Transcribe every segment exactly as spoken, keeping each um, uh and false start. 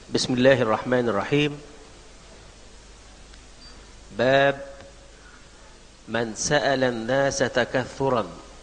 بسم الله الرحمن الرحيم. باب من سأل الناس تكثرا.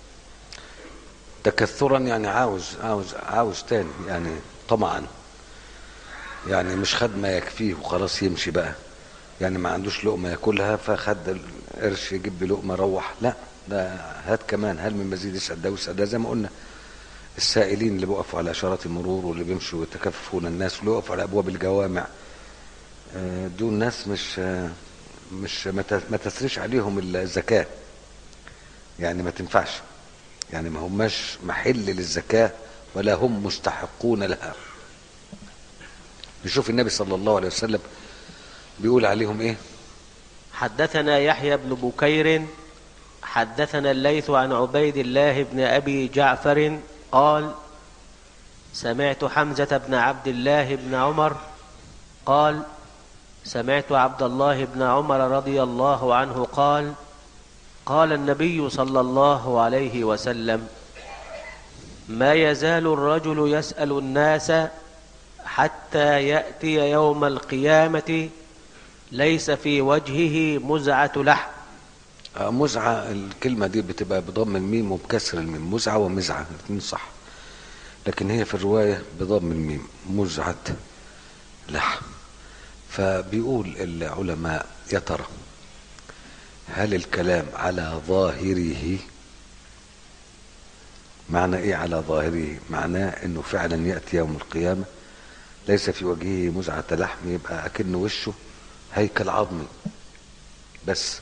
تكثرا يعني عاوز عاوز عاوز تاني، يعني طمعا، يعني مش خد ما يكفيه وخلاص يمشي بقى، يعني ما عندوش لقمة ياكلها فخد القرش يجيب لقمة روح، لا ده هات كمان، هل من مزيد، يسأل ده ويسأل ده. زي ما قلنا السائلين اللي بيقفوا على إشارات المرور واللي بيمشوا يتكففون الناس واللي يقفوا على أبواب الجوامع، دول ناس مش مش ما تسريش عليهم الزكاة، يعني ما تنفعش، يعني ما هماش محل للزكاة ولا هم مستحقون لها. نشوف النبي صلى الله عليه وسلم بيقول عليهم ايه. حدثنا يحيى بن بكير حدثنا الليث عن عبيد الله بن أبي جعفر قال: سمعت حمزة بن عبد الله بن عمر قال: سمعت عبد الله بن عمر رضي الله عنه قال: قال النبي صلى الله عليه وسلم: ما يزال الرجل يسأل الناس حتى يأتي يوم القيامة ليس في وجهه مزعة لحم. مزعة، الكلمة دي بتبقى بضم الميم وبكسر الميم، مزعة ومزعة الاثنين صح، لكن هي في الرواية بضم الميم، مزعة لحم. فبيقول العلماء: يا ترى هل الكلام على ظاهره؟ معنى ايه على ظاهره؟ معناه انه فعلا يأتي يوم القيامة ليس في وجهه مزعة لحم، يبقى اكن وشه هيكل عظمي بس.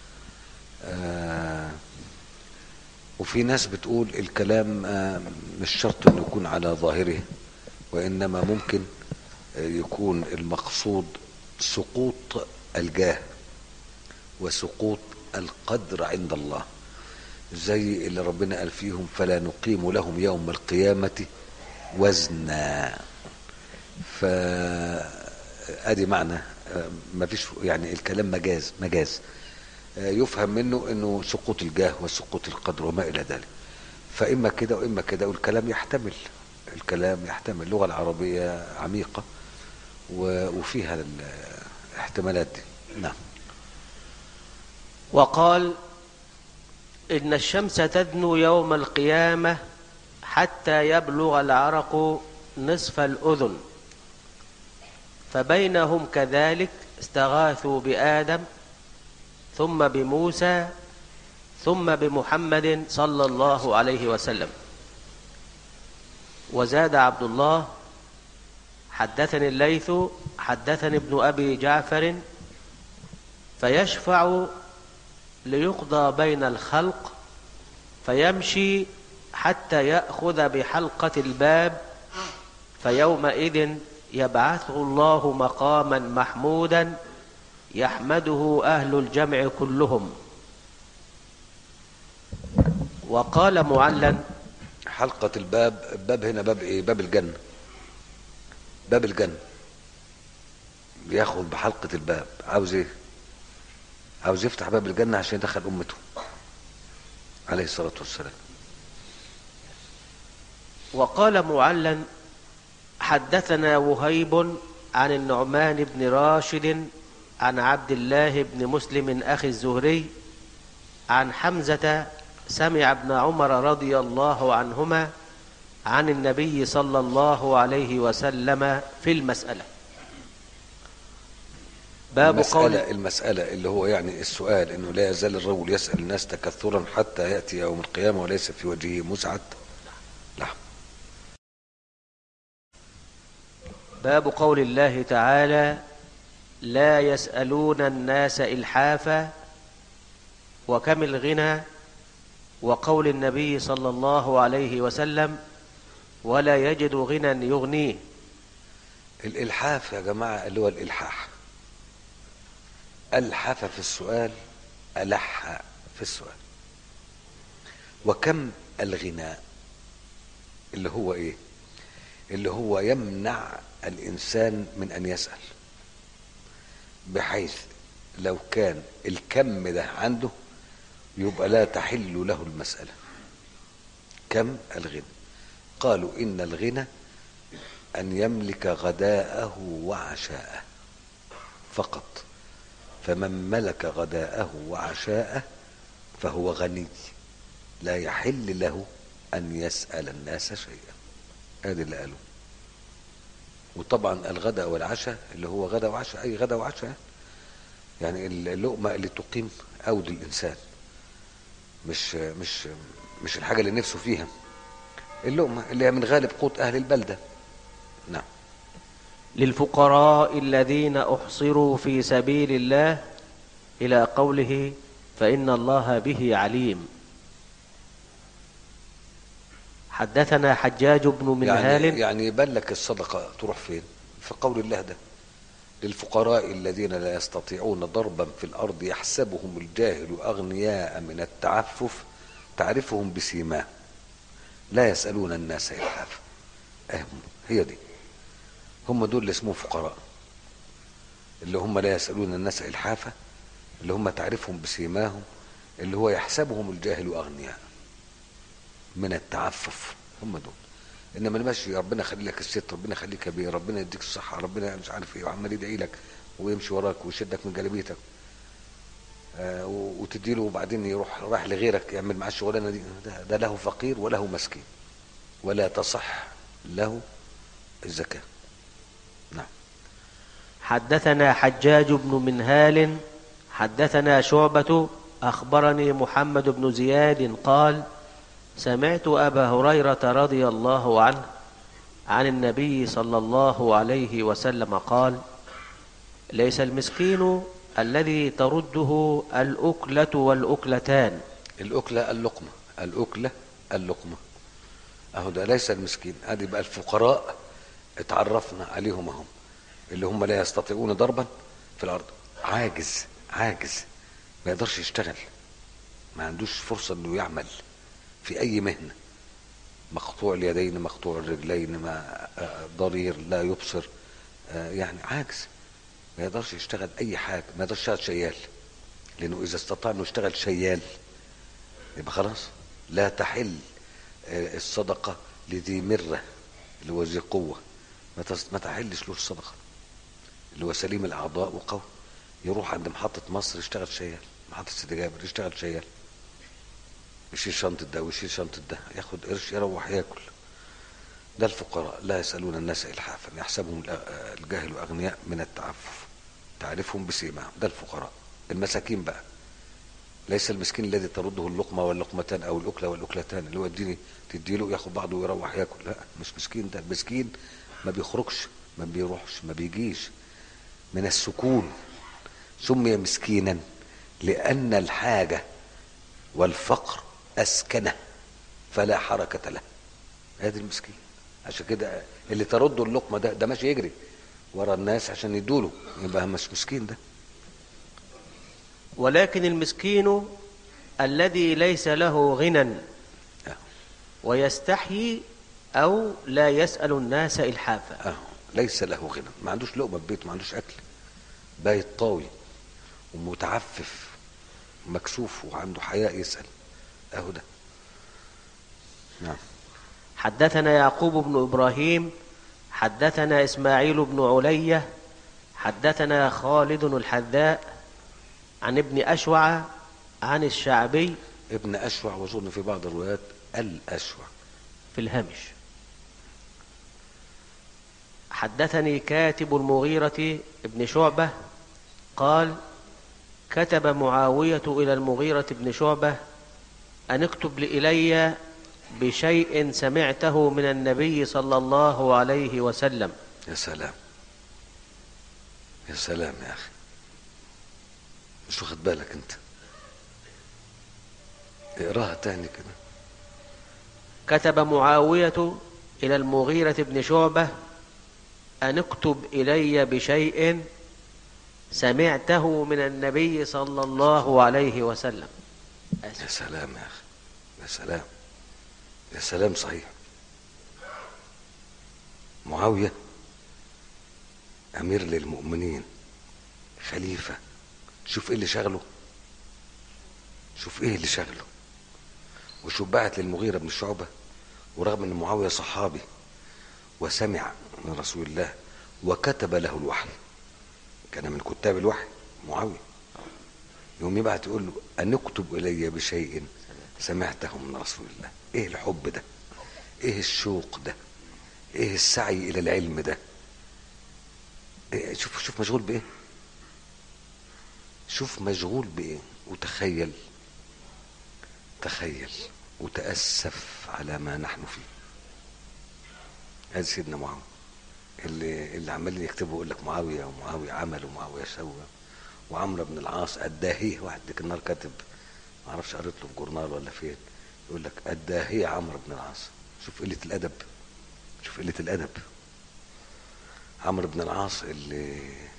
آه وفي ناس بتقول الكلام آه مش شرط انه يكون على ظاهره، وانما ممكن آه يكون المقصود سقوط الجاه وسقوط القدر عند الله، زي اللي ربنا قال فيهم: فلا نقيم لهم يوم القيامة وزنا. فادي معنى، ما فيش يعني الكلام مجاز مجاز يفهم منه انه سقوط الجاه وسقوط القدر وما الى ذلك. فاما كده واما كده، والكلام يحتمل، الكلام يحتمل، اللغة العربية عميقة وفيها الاحتمالات دي. نعم. وقال: إن الشمس تدنو يوم القيامة حتى يبلغ العرق نصف الأذن، فبينهم كذلك استغاثوا بآدم ثم بموسى ثم بمحمد صلى الله عليه وسلم. وزاد عبد الله: حدثني الليث حدثني ابن أبي جعفر فيشفع ليقضى بين الخلق فيمشي حتى يأخذ بحلقة الباب، فيومئذ يبعثه الله مقاما محمودا يحمده أهل الجمع كلهم. وقال معلن: حلقة الباب، الباب هنا باب ايه؟ باب الجنة، باب الجنة بياخد بحلقة الباب. عاوز ايه؟ عاوز يفتح باب الجنة عشان يدخل امته عليه الصلاة والسلام. وقال معلن: حدثنا وهيب عن النعمان بن راشد عن عبد الله بن مسلم أخي الزهري عن حمزة سمع ابن عمر رضي الله عنهما عن النبي صلى الله عليه وسلم في المسألة. باب المسألة قول المسألة اللي هو يعني السؤال، انه لا يزال الرجل يسأل الناس تكثرا حتى يأتي يوم القيامة وليس في وجهه مزعة لحم. باب قول الله تعالى: لا يسألون الناس إلحافا، وكم الغنى، وقول النبي صلى الله عليه وسلم: ولا يجد غنى يغنيه. الإلحاف يا جماعة اللي هو الإلحاح، ألحف في السؤال، ألح في السؤال. وكم الغناء اللي هو إيه؟ اللي هو يمنع الإنسان من أن يسأل، بحيث لو كان الكم ده عنده يبقى لا تحل له المسألة. كم الغنى؟ قالوا إن الغنى أن يملك غداءه وعشاءه فقط. فمن ملك غداءه وعشاءه فهو غني، لا يحل له أن يسأل الناس شيئا. هذا اللي قاله. وطبعا الغداء والعشاء اللي هو غداء وعشاء، أي غداء وعشاء، يعني اللقمة اللي تقيم أود الإنسان، مش مش مش الحاجة اللي نفسه فيها، اللقمة اللي هي من غالب قوت أهل البلدة. نعم. للفقراء الذين أحصروا في سبيل الله إلى قوله فإن الله به عليم. حدثنا حجاج بن منهال. يعني يعني يبان لك الصدقة تروح فين؟ في قول الله ده: للفقراء الذين لا يستطيعون ضربا في الأرض يحسبهم الجاهل أغنياء من التعفف تعرفهم بسيماهم لا يسألون الناس إلحافا. هي دي، هم دول اللي اسمهم فقراء، اللي هم لا يسألون الناس إلحافا، اللي هم تعرفهم بسيماهم، اللي هو يحسبهم الجاهل أغنياء من التعفف. هم دول. انما المشي ربنا يخلي لك الست، ربنا يخليك كبير، ربنا يديك الصحه، ربنا مش عارف ايه، وعمال يدعي لك ويمشي وراك ويشدك من جلابيتك آه وتديله، وبعدين يروح رايح لغيرك يعمل معاه الشغلانه دي، ده, ده له فقير وله مسكين ولا تصح له الزكاه. نعم. حدثنا حجاج بن منهال حدثنا شعبة أخبرني محمد بن زياد قال سمعت أبا هريرة رضي الله عنه عن النبي صلى الله عليه وسلم قال ليس المسكين الذي ترده الأكلة والأكلتان. الأكلة اللقمة، الأكلة اللقمة، أهو ده ليس المسكين. هذه بقى الفقراء اتعرفنا عليهم هم، اللي هم لا يستطيعون ضربا في الأرض، عاجز عاجز ما يقدرش يشتغل، ما عندوش فرصة انه يعمل في اي مهنة، مقطوع اليدين مقطوع الرجلين، ما ضرير لا يبصر، يعني عاجز ما يقدرش يشتغل اي حاجة، ما يقدرش يشتغل شيال، لانه اذا استطاع انه يشتغل شيال يبقى خلاص لا تحل الصدقة لذي مرة اللي هو ذي قوة، ما تحلش له الصدقة، اللي هو سليم الاعضاء وقوي، يروح عند محطة مصر يشتغل شيال، محطة سيدي جابر يشتغل شيال، يشيل شنطة ده ويشيل شنطة ده، ياخد قرش يروح ياكل. ده الفقراء لا يسألون الناس إلحافا يحسبهم الجاهل أغنياء من التعفف تعرفهم بسيماهم. ده الفقراء. المساكين بقى ليس المسكين الذي ترده اللقمة واللقمتان أو الأكلة والأكلتان، اللي هو اديني تديله ياخد بعضه ويروح ياكل، لا مش مسكين. ده المسكين ما بيخرجش ما بيروحش ما بيجيش، من السكون سمي مسكينا لأن الحاجة والفقر أسكنه فلا حركة له. هذا المسكين. عشان كده اللي ترده اللقمة ده ده ماشي يجري ورا الناس عشان يدوله، يبقى مش مسكين ده. ولكن المسكين الذي ليس له غنى ويستحيي أو لا يسأل الناس إلحافا. أه. ليس له غنى، ما عندوش لقمة في بيته، ما عندوش أكل، بايت طاوي ومتعفف مكسوف وعنده حياء يسأل، أهو ده. نعم. حدثنا يعقوب بن إبراهيم حدثنا إسماعيل بن علية حدثنا خالد الحذاء عن ابن أشوع عن الشعبي. ابن أشوع وظن في بعض الروايات الأشوع في الهامش. حدثني كاتب المغيرة ابن شعبة قال كتب معاوية إلى المغيرة بن شعبة أن اكتب إلي بشيء سمعته من النبي صلى الله عليه وسلم. يا سلام يا سلام يا أخي، مش واخد بالك أنت؟ اقراها تاني كده. كتب معاوية إلى المغيرة بن شعبة أن اكتب إلي بشيء سمعته من النبي صلى الله عليه وسلم. أسف. يا سلام يا أخي، يا سلام يا سلام. صحيح، معاوية أمير للمؤمنين، خليفة، شوف إيه اللي شغله، شوف إيه اللي شغله، وشوف بعت للمغيرة بن شعبة، ورغم أن معاوية صحابي وسمع من رسول الله وكتب له الوحي، كان من كتاب الوحي معاوية، يوم يبعت يقول له أن اكتب إلي بشيء سمعته من رسول الله. ايه الحب ده، ايه الشوق ده، ايه السعي الى العلم ده. إيه، شوف شوف مشغول بايه، شوف مشغول بايه. وتخيل تخيل وتأسف على ما نحن فيه. هذا سيدنا معاوية اللي اللي عمالين يكتبوا يقول لك معاوية ومعاوية عمل ومعاوية سوى، وعمرو بن العاص الداهية. واحد ديك النهار كاتب، ما اعرفش قريت له في جورنال ولا فين، يقول لك الداهية عمرو بن العاص. شوف قلة الأدب، شوف قلة الأدب. عمرو بن العاص اللي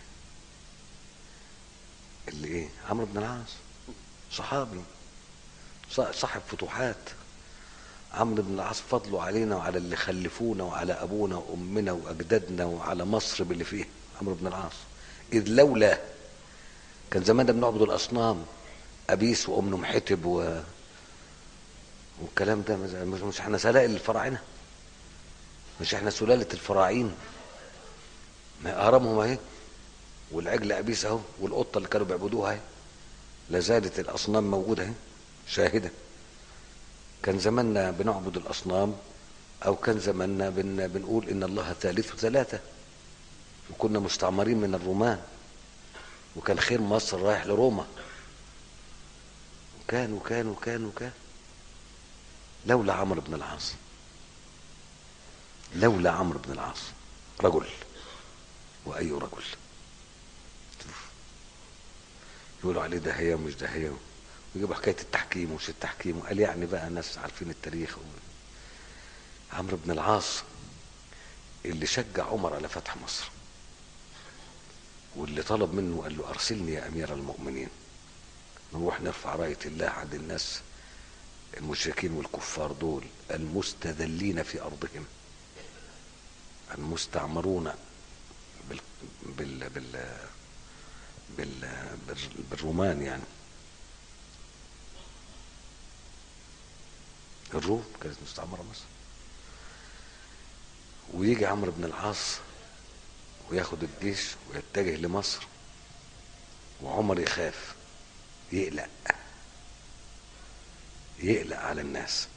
اللي ايه عمرو بن العاص صحابي صاحب فتوحات. عمرو بن العاص فضله علينا وعلى اللي خلفونا وعلى ابونا وامنا واجدادنا وعلى مصر باللي فيها. عمرو بن العاص اذ لولا كان زماننا بنعبد الاصنام، ابيس وام محتب و... والكلام ده. مش, مش احنا سلائل الفراعنه، مش احنا سلاله الفراعين. ما اهرامهم اهي، والعجل ابيس اهو، والقطه اللي كانوا بيعبدوها اهي، لا زالت الاصنام موجوده اهي شاهده. كان زماننا بنعبد الاصنام، او كان زماننا بن بنقول ان الله ثالث ثلاثه، وكنا مستعمرين من الرومان، وكان خير مصر رايح لروما، وكان وكان وكان وكان لولا عمرو بن العاص، لولا عمرو بن العاص رجل. واي رجل يقولوا عليه داهيه ومش داهيه، ويجيبوا حكايه التحكيم ومش التحكيم، وقال يعني بقى ناس عارفين التاريخ. عمرو بن العاص اللي شجع عمر على فتح مصر، واللي طلب منه قال له ارسلني يا امير المؤمنين نروح نرفع رايه الله عند الناس المشركين والكفار دول المستذلين في ارضهم، المستعمرون بال بال بال بال بالرومان. يعني الروم كانت مستعمره مصر. ويجي عمرو بن العاص وياخد الجيش ويتجه لمصر، وعمر يخاف، يقلق يقلق على الناس.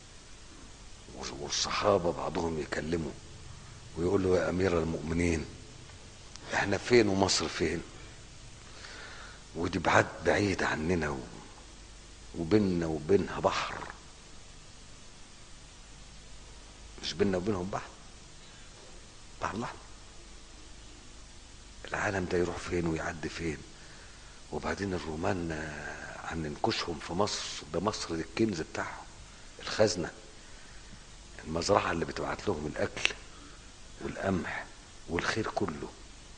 والصحابه بعضهم يكلموا ويقول له يا امير المؤمنين احنا فين ومصر فين، ودي بعد بعيد عننا وبيننا وبينها بحر، مش بيننا وبينهم بحر، بحر الاحمر. العالم ده يروح فين ويعدي فين؟ وبعدين الرومان هننكشهم في مصر، ده مصر دي الكنز بتاعهم، الخزنه، المزرعه اللي بتبعت لهم الاكل والقمح والخير كله.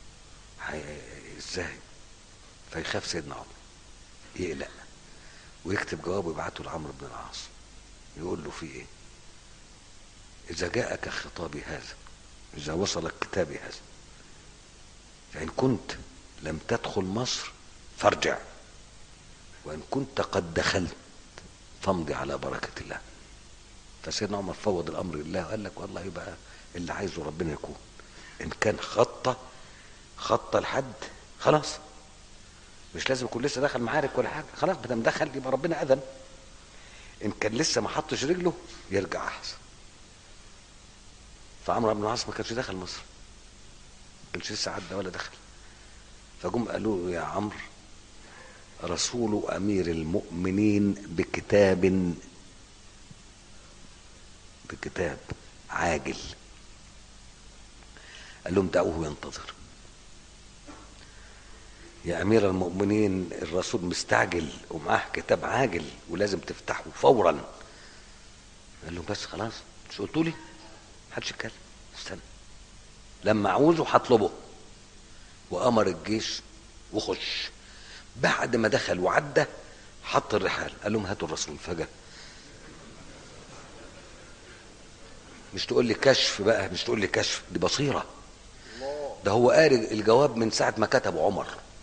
ازاي؟ فيخاف سيدنا عمر، يقلق ويكتب جواب ويبعته لعمرو بن العاص يقول له في ايه؟ اذا جاءك خطابي هذا، اذا وصلك كتابي هذا، فان كنت لم تدخل مصر فارجع، وان كنت قد دخلت فامضي على بركه الله. فسيدنا عمر فوض الامر لله وقال لك والله يبقى اللي عايزه ربنا يكون. ان كان خطه خطه لحد خلاص، مش لازم يكون لسه دخل معارك ولا حاجه، خلاص ما دام دخل يبقى ربنا اذن. ان كان لسه ما حطش رجله يرجع احسن. فعمرو بن العاص ما كانش دخل مصر، ما كانش لسه عدى ولا دخل. فجم قالوا له يا عمرو رسول امير المؤمنين بكتاب بكتاب عاجل. قال لهم دعوه ينتظر. يا امير المؤمنين الرسول مستعجل ومعاه كتاب عاجل ولازم تفتحه فورا. قال لهم بس خلاص، مش قلتوا لي محدش يتكلم، استنى لما اعوزه هطلبه. وامر الجيش وخش. بعد ما دخل وعدى حط الرحال، قال لهم هاتوا الرسول. فجأة مش تقول لي كشف بقى، مش تقول لي كشف، دي بصيرة. ده هو قاري الجواب من ساعة ما كتبه عمر.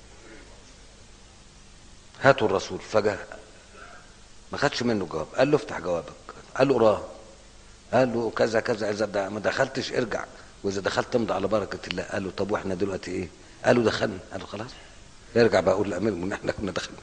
هاتوا الرسول. فجأة ما خدش منه جواب، قال له افتح جوابك، قال له اقراه. قال له كذا كذا، اذا ما دخلتش ارجع، واذا دخلت امضي على بركه الله. قال له طب واحنا دلوقتي ايه؟ قالوا دخلنا. قال له خلاص ارجع بقى اقول للامير ان احنا كنا دخلنا.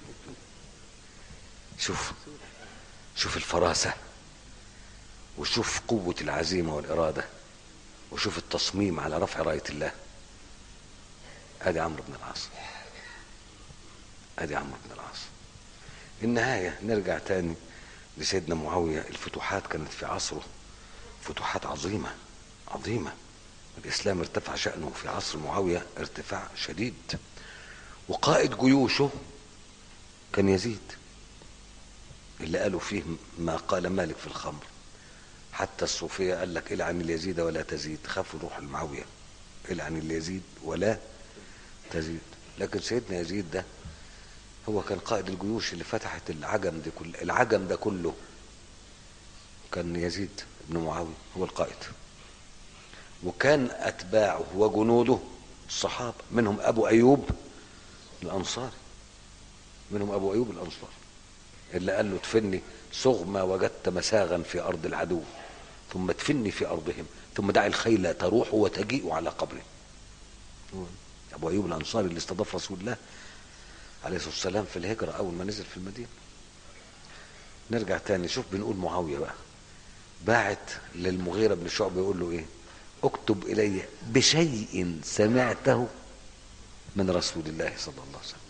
شوف شوف الفراسه، وشوف قوه العزيمه والاراده، وشوف التصميم على رفع رايه الله. ادي عمرو بن العاص، ادي عمرو بن العاص. النهايه نرجع تاني لسيدنا معاويه. الفتوحات كانت في عصره فتوحات عظيمه عظيمه. الاسلام ارتفع شأنه في عصر معاويه ارتفاع شديد، وقائد جيوشه كان يزيد، اللي قالوا فيه ما قال مالك في الخمر. حتى الصوفيه قال لك العن اليزيد ولا تزيد، خافوا روح المعاويه، العن اليزيد ولا تزيد. لكن سيدنا يزيد ده هو كان قائد الجيوش اللي فتحت العجم دي كل العجم ده كله. كان يزيد بن معاويه هو القائد، وكان اتباعه وجنوده الصحابه، منهم ابو ايوب الانصاري، منهم ابو ايوب الانصاري اللي قال له ادفني صغ ما وجدت مساغا في ارض العدو، ثم ادفني في ارضهم، ثم دع الخيل تروح وتجيء على قبره. ابو ايوب الانصاري اللي استضاف رسول الله عليه الصلاه والسلام في الهجره اول ما نزل في المدينه. نرجع تاني، شوف بنقول معاويه بقى باعت للمغيرة بن شعبة يقول له ايه؟ اكتب الي بشيء سمعته من رسول الله صلى الله عليه وسلم.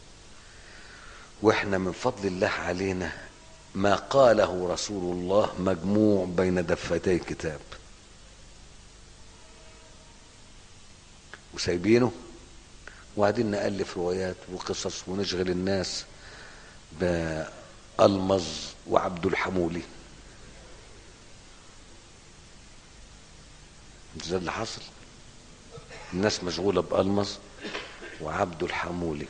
واحنا من فضل الله علينا ما قاله رسول الله مجموع بين دفتي كتاب، وسايبينه وقاعدين نألف روايات وقصص ونشغل الناس بألمظ وعبد الحمولي. مش ده اللي حصل؟ الناس مشغولة بألمظ وعبد الحمولي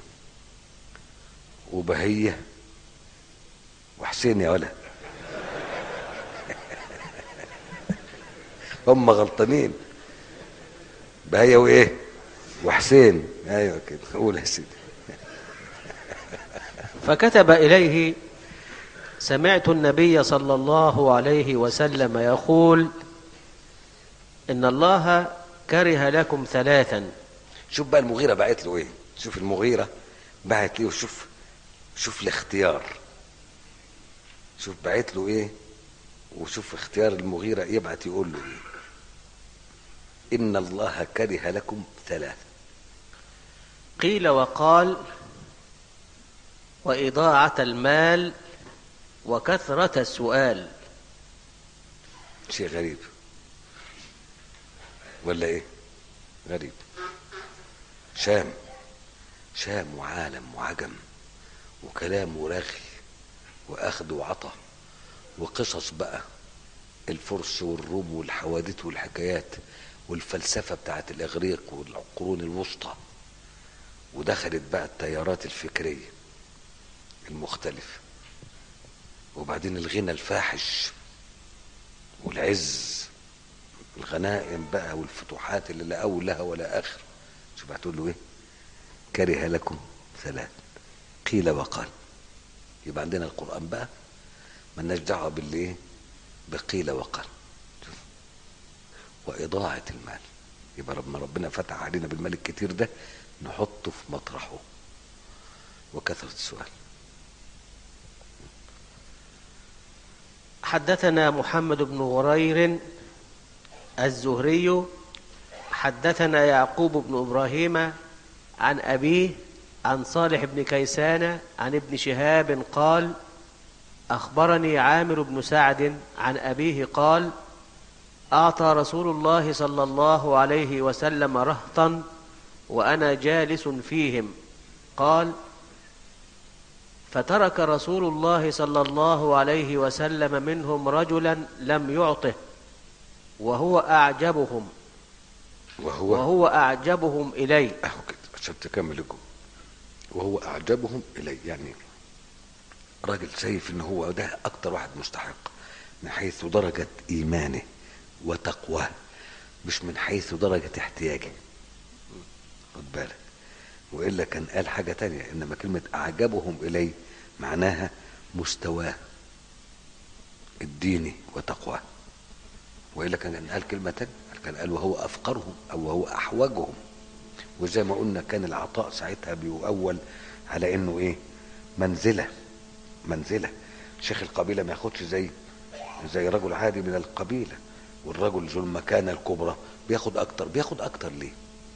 وبهية وحسين يا ولد. هم غلطانين، بهية وايه وحسين. ايوه كده، قول يا سيدي. فكتب إليه: سمعت النبي صلى الله عليه وسلم يقول: إن الله كره لكم ثلاثا. شوف بقى المغيرة بعت له ايه، شوف المغيرة بعت له، وشوف شوف الاختيار، شوف بعت له ايه، وشوف اختيار المغيرة يبعت يقول له ايه. إن الله كره لكم ثلاثا. قيل وقال: وإضاعة المال وكثرة السؤال. شيء غريب ولا ايه؟ غريب. شام شام وعالم وعجم وكلام ورغي واخذ وعطى وقصص بقى الفرس والروم والحوادث والحكايات والفلسفة بتاعت الاغريق والقرون الوسطى، ودخلت بقى التيارات الفكرية المختلفة، وبعدين الغنى الفاحش والعز، الغنائم بقى والفتوحات اللي لا اول لها ولا اخر. شوف هتقول له ايه؟ كره لكم ثلاث. قيل وقال. يبقى عندنا القرآن بقى مالناش دعوه باللي ايه؟ بقيل وقال. شوف. واضاعة المال، يبقى لما ربنا فتح علينا بالمال الكتير ده نحطه في مطرحه. وكثرة السؤال. حدثنا محمد بن غرير الزهري حدثنا يعقوب بن إبراهيم عن أبيه عن صالح بن كيسان عن ابن شهاب قال: أخبرني عامر بن سعد عن أبيه قال: أعطى رسول الله صلى الله عليه وسلم رهطا وأنا جالس فيهم. قال: فترك رسول الله صلى الله عليه وسلم منهم رجلا لم يعطه وهو أعجبهم وهو وهو أعجبهم إلي. أهو كده عشان تكمل الجملة. وهو أعجبهم إلي، يعني راجل شايف إن هو ده أكتر واحد مستحق من حيث درجة إيمانه وتقواه، مش من حيث درجة احتياجه. خد بالك، وإلا كان قال حاجة تانية. إنما كلمة أعجبهم إلي معناها مستواه الديني وتقواه. وإلا كان قال كلمة تانية، كان قال وهو أفقرهم أو وهو أحوجهم. وزي ما قلنا كان العطاء ساعتها بيؤول على إنه إيه؟ منزلة. منزلة شيخ القبيلة ما ياخدش زي زي رجل عادي من القبيلة، والرجل ذو المكانة الكبرى بياخد أكتر. بياخد أكتر ليه؟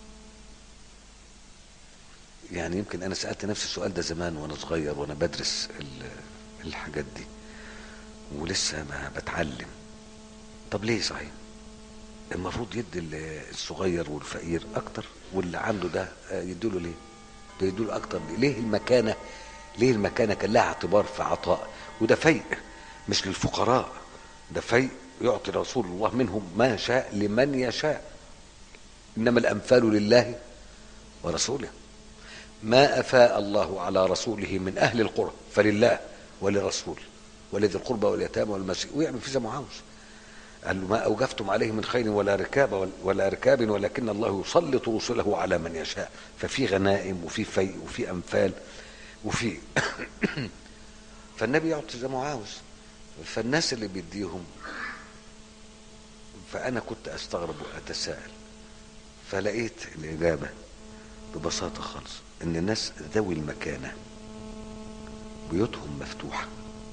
يعني يمكن أنا سألت نفس السؤال ده زمان وأنا صغير وأنا بدرس الحاجات دي ولسه ما بتعلم. طب ليه صحيح؟ المفروض يدي الصغير والفقير أكتر، واللي عنده ده يديله ليه؟ بيديله أكتر ليه؟ ليه المكانة؟ ليه المكانة كان لها اعتبار في عطاء؟ وده فيء مش للفقراء، ده فيء يعطي رسول الله منهم ما شاء لمن يشاء. إنما الأنفال لله ورسوله. ما أفاء الله على رسوله من أهل القرى فلله وللرسول ولذي القربى واليتامى والمساكين، ويعمل في زي ما عاوز. قال له ما أوجفتم عليه من خير ولا ركاب ولا ركاب ولكن الله يسلط رسله على من يشاء. ففي غنائم وفي فيء وفي أنفال وفي فالنبي يعطي زي ما عاوز. فالناس اللي بيديهم، فأنا كنت أستغرب وأتساءل، فلقيت الإجابة ببساطة خالص إن الناس ذوي المكانة بيوتهم مفتوحة،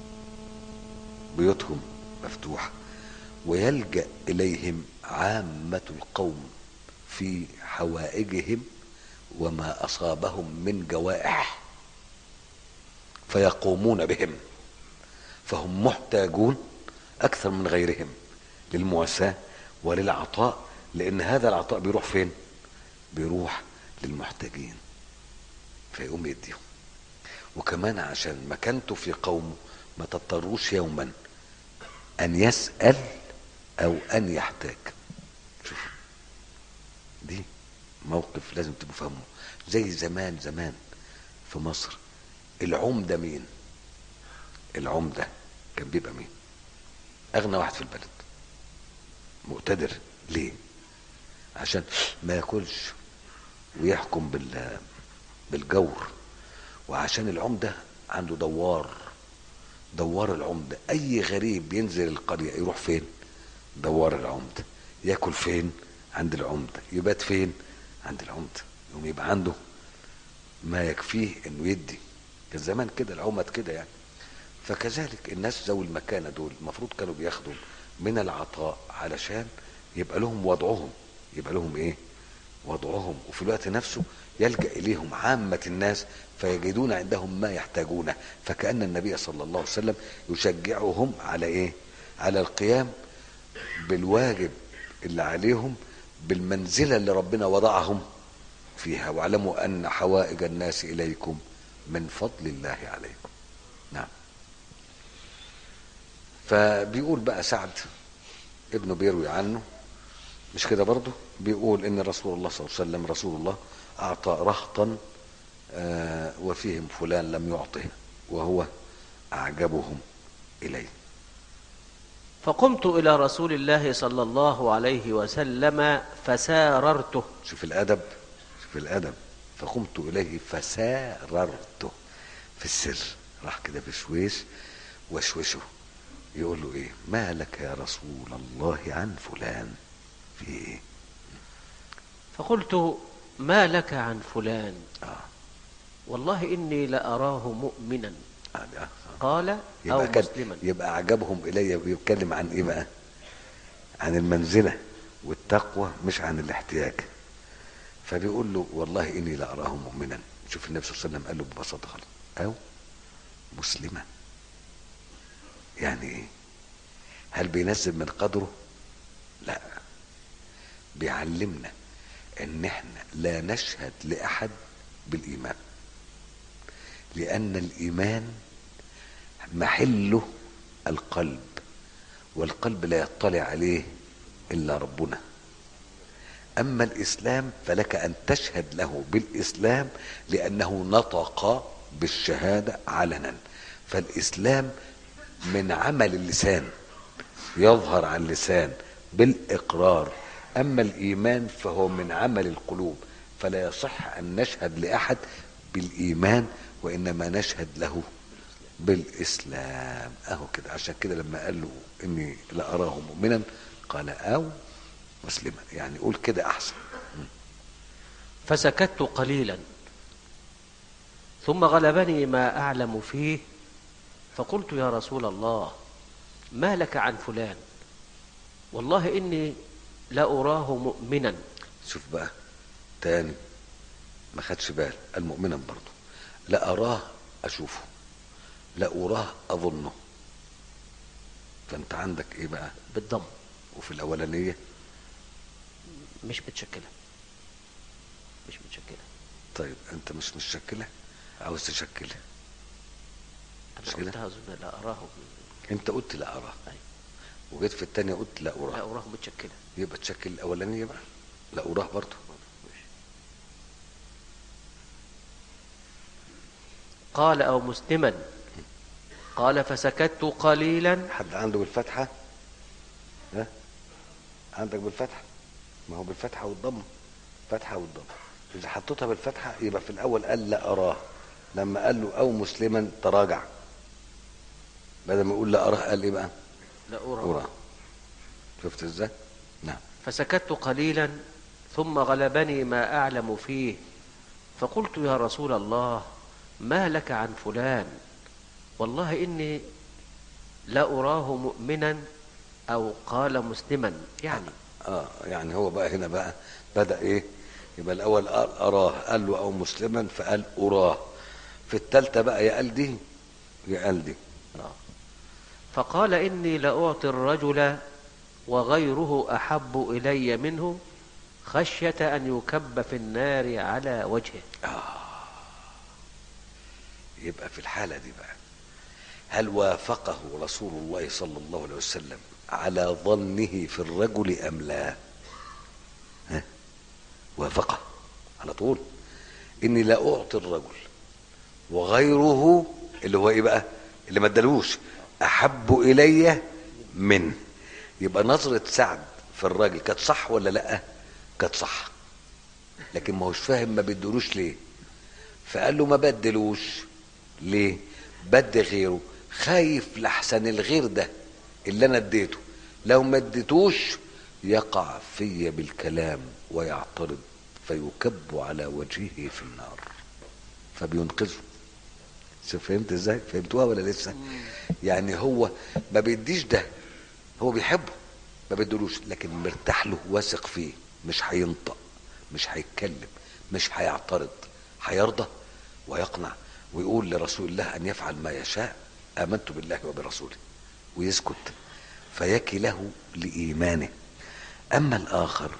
بيوتهم مفتوحة ويلجأ إليهم عامة القوم في حوائجهم وما أصابهم من جوائح، فيقومون بهم، فهم محتاجون أكثر من غيرهم للمواساة وللعطاء، لأن هذا العطاء بيروح فين؟ بيروح للمحتاجين، فيقوم يديهم. وكمان عشان مكانته في قومه ما تضطروش يوما أن يسأل أو أن يحتاج. شوف دي موقف لازم تبقوا فهمه. زي زمان زمان في مصر العمدة مين؟ العمدة كان بيبقى مين؟ أغنى واحد في البلد، مقتدر. ليه؟ عشان ما ياكلش ويحكم بال بالجور، وعشان العمدة عنده دوار، دوار العمدة. أي غريب ينزل القرية يروح فين؟ دوار العمدة. ياكل فين؟ عند العمدة. يبات فين؟ عند العمدة. يوم يبقى عنده ما يكفيه انه يدي. كان زمان كده العمد كده يعني. فكذلك الناس ذوي المكانة دول المفروض كانوا بياخدوا من العطاء علشان يبقى لهم وضعهم، يبقى لهم ايه؟ وضعهم، وفي الوقت نفسه يلجأ إليهم عامة الناس فيجدون عندهم ما يحتاجونه. فكأن النبي صلى الله عليه وسلم يشجعهم على ايه؟ على القيام بالواجب اللي عليهم، بالمنزلة اللي ربنا وضعهم فيها. واعلموا أن حوائج الناس إليكم من فضل الله عليكم. نعم. فبيقول بقى سعد ابنه بيروي عنه مش كده برضه، بيقول ان رسول الله صلى الله عليه وسلم رسول الله اعطى رهطا آه وفيهم فلان لم يعطه وهو اعجبهم اليه. فقمت إلى رسول الله صلى الله عليه وسلم فساررته. شوف الادب، شوف الادب. فقمت اليه فساررته في السر، راح كده بشويش وشوشه. يقول له ايه؟ ما لك يا رسول الله عن فلان؟ في ايه؟ فقلت ما لك عن فلان؟ آه. والله إني لأراه مؤمنا. آه. آه. قال أو مسلما. يبقى أعجبهم إلي بيتكلم عن إيه بقى؟ عن المنزلة والتقوى مش عن الاحتياج. فبيقول له والله إني لأراه مؤمنا. شوف النبي صلى الله عليه وسلم قال له ببساطة خالص أو مسلما. يعني إيه؟ هل بينزل من قدره؟ لا، بيعلمنا ان احنا لا نشهد لاحد بالايمان، لان الايمان محله القلب، والقلب لا يطلع عليه الا ربنا. اما الاسلام فلك ان تشهد له بالاسلام لانه نطق بالشهادة علنا. فالاسلام من عمل اللسان، يظهر على اللسان بالاقرار. اما الايمان فهو من عمل القلوب، فلا يصح ان نشهد لاحد بالايمان وانما نشهد له بالاسلام. اهو كده. عشان كده لما قال له اني لاراه مؤمنا قال أو مسلما، يعني قول كده أحسن. فسكت قليلا ثم غلبني ما أعلم فيه، فقلت يا رسول الله ما لك عن فلان؟ والله إني لأراه مؤمنا. شوف بقى تاني، ما خدش بال، المؤمنا برضه. لا أراه أشوفه، لا أراه أظنه. فأنت عندك إيه بقى؟ بالضم. وفي الأولانية مش متشكلة، مش متشكلة. طيب أنت مش متشكلة، عاوز تشكلها. أنا قلتها أظن لا أراه. أنت قلت لا أراه، أيوة. وجيت في الثانية قلت لا أراه. لا أراه متشكلة. يبقى تشكل الأولانية بقى، لا أراه برضه. قال أو مسلما. قال فسكت قليلا. حد عنده بالفتحة؟ ها؟ عندك بالفتحة؟ ما هو بالفتحة والضم، فتحة والضم. إذا حطيتها بالفتحة يبقى في الأول قال لا أراه، لما قال له أو مسلما تراجع، بدل ما يقول لا أراه قال إيه بقى؟ لا أراه. أراه. شفت إزاي؟ نعم. فسكت قليلا ثم غلبني ما أعلم فيه، فقلت يا رسول الله ما لك عن فلان؟ والله إني لا أراه مؤمنا، أو قال مسلما يعني. آه يعني هو بقى هنا بقى بدأ إيه؟ يبقى الأول قال أراه، قال له أو مسلما فقال أراه. في الثالثة بقى يا قال دي يا قال دي. آه. فقال إني لأعطي الرجل وغيره أحب إلي منه، خشية أن يكب في النار على وجهه. آه. يبقى في الحالة دي بقى هل وافقه رسول الله صلى الله عليه وسلم على ظنه في الرجل أم لا؟ ها؟ وافقه على طول. إني لا أعطي الرجل وغيره اللي هو إيه بقى؟ اللي ما ادالوش أحب إلي منه. يبقى نظرة سعد في الراجل كانت صح ولا لأ؟ كانت صح، لكن ما هوش فاهم ما بدلوش ليه، فقال له ما بدلوش ليه؟ بدي غيره، خايف لحسن الغير ده اللي انا اديته لو ما اديتوش يقع في بالكلام ويعترض فيكب على وجهه في النار فبينقذه. فهمت ازاي؟ فهمتوها ولا لسه؟ يعني هو ما بيديش ده، هو بيحبه ما بيدلوش، لكن مرتاح له، واثق فيه، مش هينطق، مش هيتكلم، مش هيعترض، هيرضى ويقنع ويقول لرسول الله ان يفعل ما يشاء، امنت بالله وبرسوله، ويسكت فيكي له لايمانه. اما الاخر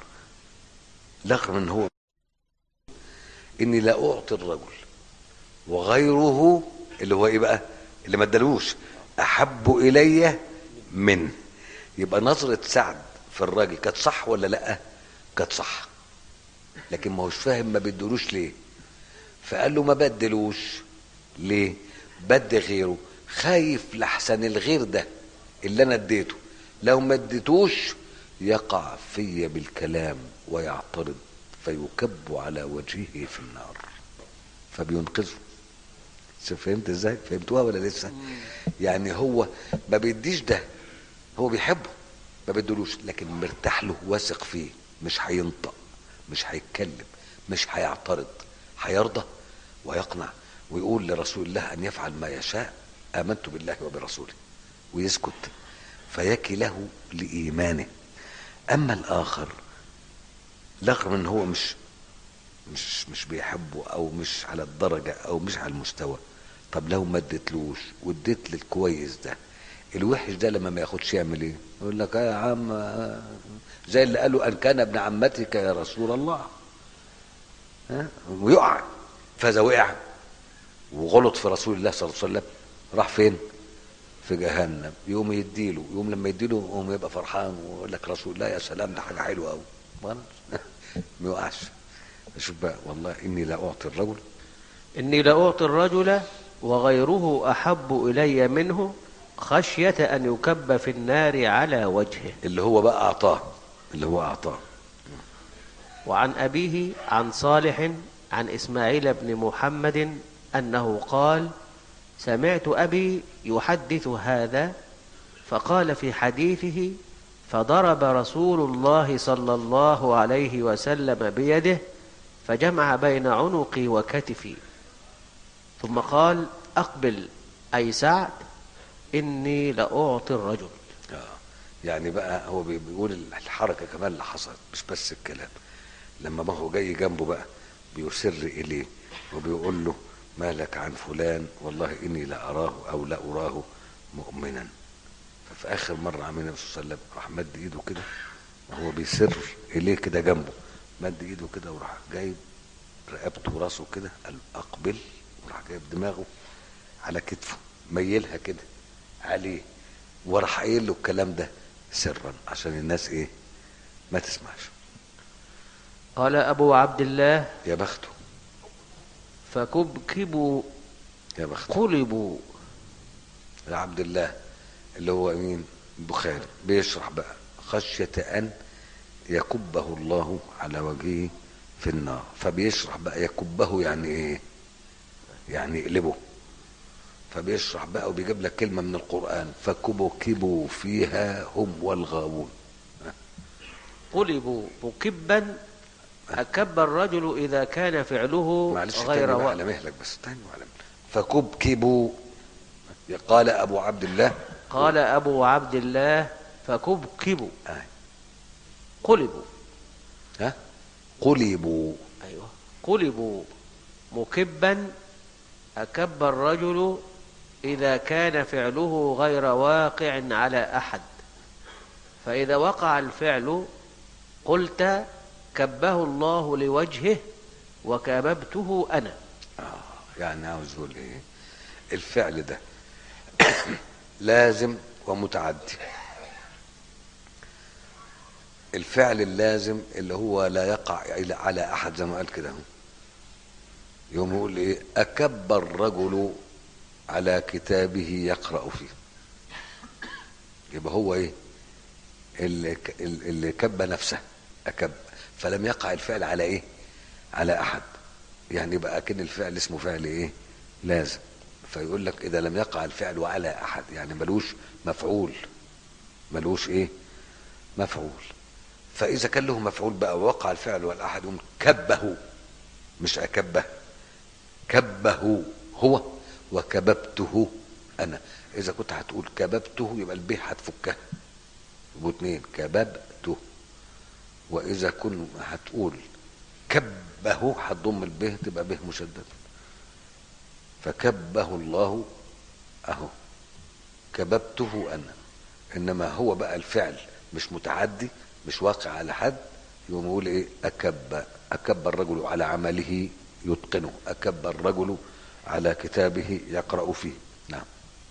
رغم ان هو اني لا اعطي الرجل وغيره اللي هو ايه بقى؟ اللي ما ادالوش احب الي منه. يبقى نظرة سعد في الراجل كانت صح ولا لا؟ كانت صح، لكن ما هوش فاهم ما بدلوش ليه، فقال له ما بدلوش ليه؟ بدي غيره، خايف لحسن الغير ده اللي انا اديته لو ما اديتوش يقع في بالكلام ويعترض فيكب على وجهه في النار فبينقذه. فهمت ازاي؟ فهمتوها ولا لسه؟ يعني هو ما بيديش ده، هو بيحبه ما بدلوش، لكن مرتاح له، واثق فيه، مش هينطق، مش هيتكلم، مش هيعترض، هيرضى ويقنع ويقول لرسول الله ان يفعل ما يشاء، امنت بالله وبرسوله، ويسكت فيكي له لايمانه. اما الاخر رغم ان هو مش مش مش بيحبه او مش على الدرجه او مش على المستوى، طب لو ما اديتلوش واديت للكويس ده، الوحش ده لما ما ياخدش يعمل ايه؟ يقول لك يا عم زي اللي قالوا ان كان ابن عمتك يا رسول الله، ها؟ ويقع. فاذا وقع وغلط في رسول الله صلى الله عليه وسلم راح فين؟ في جهنم. يقوم يديله، يقوم لما يديله يقوم يبقى فرحان ويقول لك رسول الله يا سلام ده حاجه حلوه قوي، ما يقعش. شوف بقى، والله اني لا اعطي الرجل إني لأعطي الرجل وغيره أحب إلي منه، خشية أن يكب في النار على وجهه. اللي هو بقى اعطاه، اللي هو اعطاه. وعن أبيه عن صالح عن إسماعيل بن محمد أنه قال: سمعت أبي يحدث هذا، فقال في حديثه: فضرب رسول الله صلى الله عليه وسلم بيده فجمع بين عنقي وكتفي، ثم قال: أقبل أي سعد، إني لأعطي الرجل. آه. يعني بقى هو بيقول الحركة كمان اللي حصلت، مش بس الكلام. لما ما هو جاي جنبه بقى بيسر إليه وبيقول له: ما لك عن فلان، والله إني لا أراه أو لا أراه مؤمنا. ففي آخر مرة عمل النبي صلى الله عليه وسلم راح مد إيده كده وهو بيسر إليه كده جنبه، مد إيده كده وراح جايب رقبته وراسه كده، قال: أقبل، وراح جايب دماغه على كتفه ميلها كده عليه، وراح قايل له الكلام ده سرا عشان الناس ايه ما تسمعش. قال أبو عبد الله: يا بخته، فكبكبوا يا بخته. قلبوا. يا عبد الله اللي هو مين؟ البخاري بيشرح بقى: خشية أن يكبه الله على وجهه في النار. فبيشرح بقى يكبه يعني ايه؟ يعني يقلبه. فبيشرح بقى وبيجيب لك كلمة من القرآن: فكبكبوا فيها هم والغاوون. قلبوا مكبا، أكب الرجل إذا كان فعله غير واقع. على مهلك بس تاني وعلى مهلك. فكبكبوا. قال أبو عبد الله قال أبو عبد الله: فكبكبوا. آه. قلبوا. ها قلبوا. أيوة، قلبوا مكبا، أكب الرجل إذا كان فعله غير واقع على أحد، فإذا وقع الفعل قلت: كبه الله لوجهه وكببته أنا. آه. يعني عاوز يقول إيه؟ الفعل ده لازم ومتعدي. الفعل اللازم اللي هو لا يقع على أحد زي ما قال كده، يوم يقول إيه؟ أكب الرجل على كتابه يقرأ فيه. يبقى هو إيه؟ اللي, اللي كب نفسه أكب، فلم يقع الفعل على إيه؟ على أحد. يعني يبقى أكن الفعل اسمه فعل إيه؟ لازم. فيقول لك إذا لم يقع الفعل على أحد يعني ملوش مفعول، ملوش إيه؟ مفعول. فإذا كان له مفعول بقى ووقع الفعل على أحد يقوم كبه، مش أكبه، كبه هو وكببته أنا. إذا كنت هتقول كببته يبقى البه هتفكها، يبقوا اتنين كببته. وإذا كنت هتقول كبه هتضم البه تبقى به مشدد. فكبه الله أهو، كببته أنا. إنما هو بقى الفعل مش متعدي، مش واقع على حد، يقوم يقول إيه؟ أكب. أكب الرجل على عمله يتقنه، أكب الرجل على كتابه يقرأ فيه. نعم.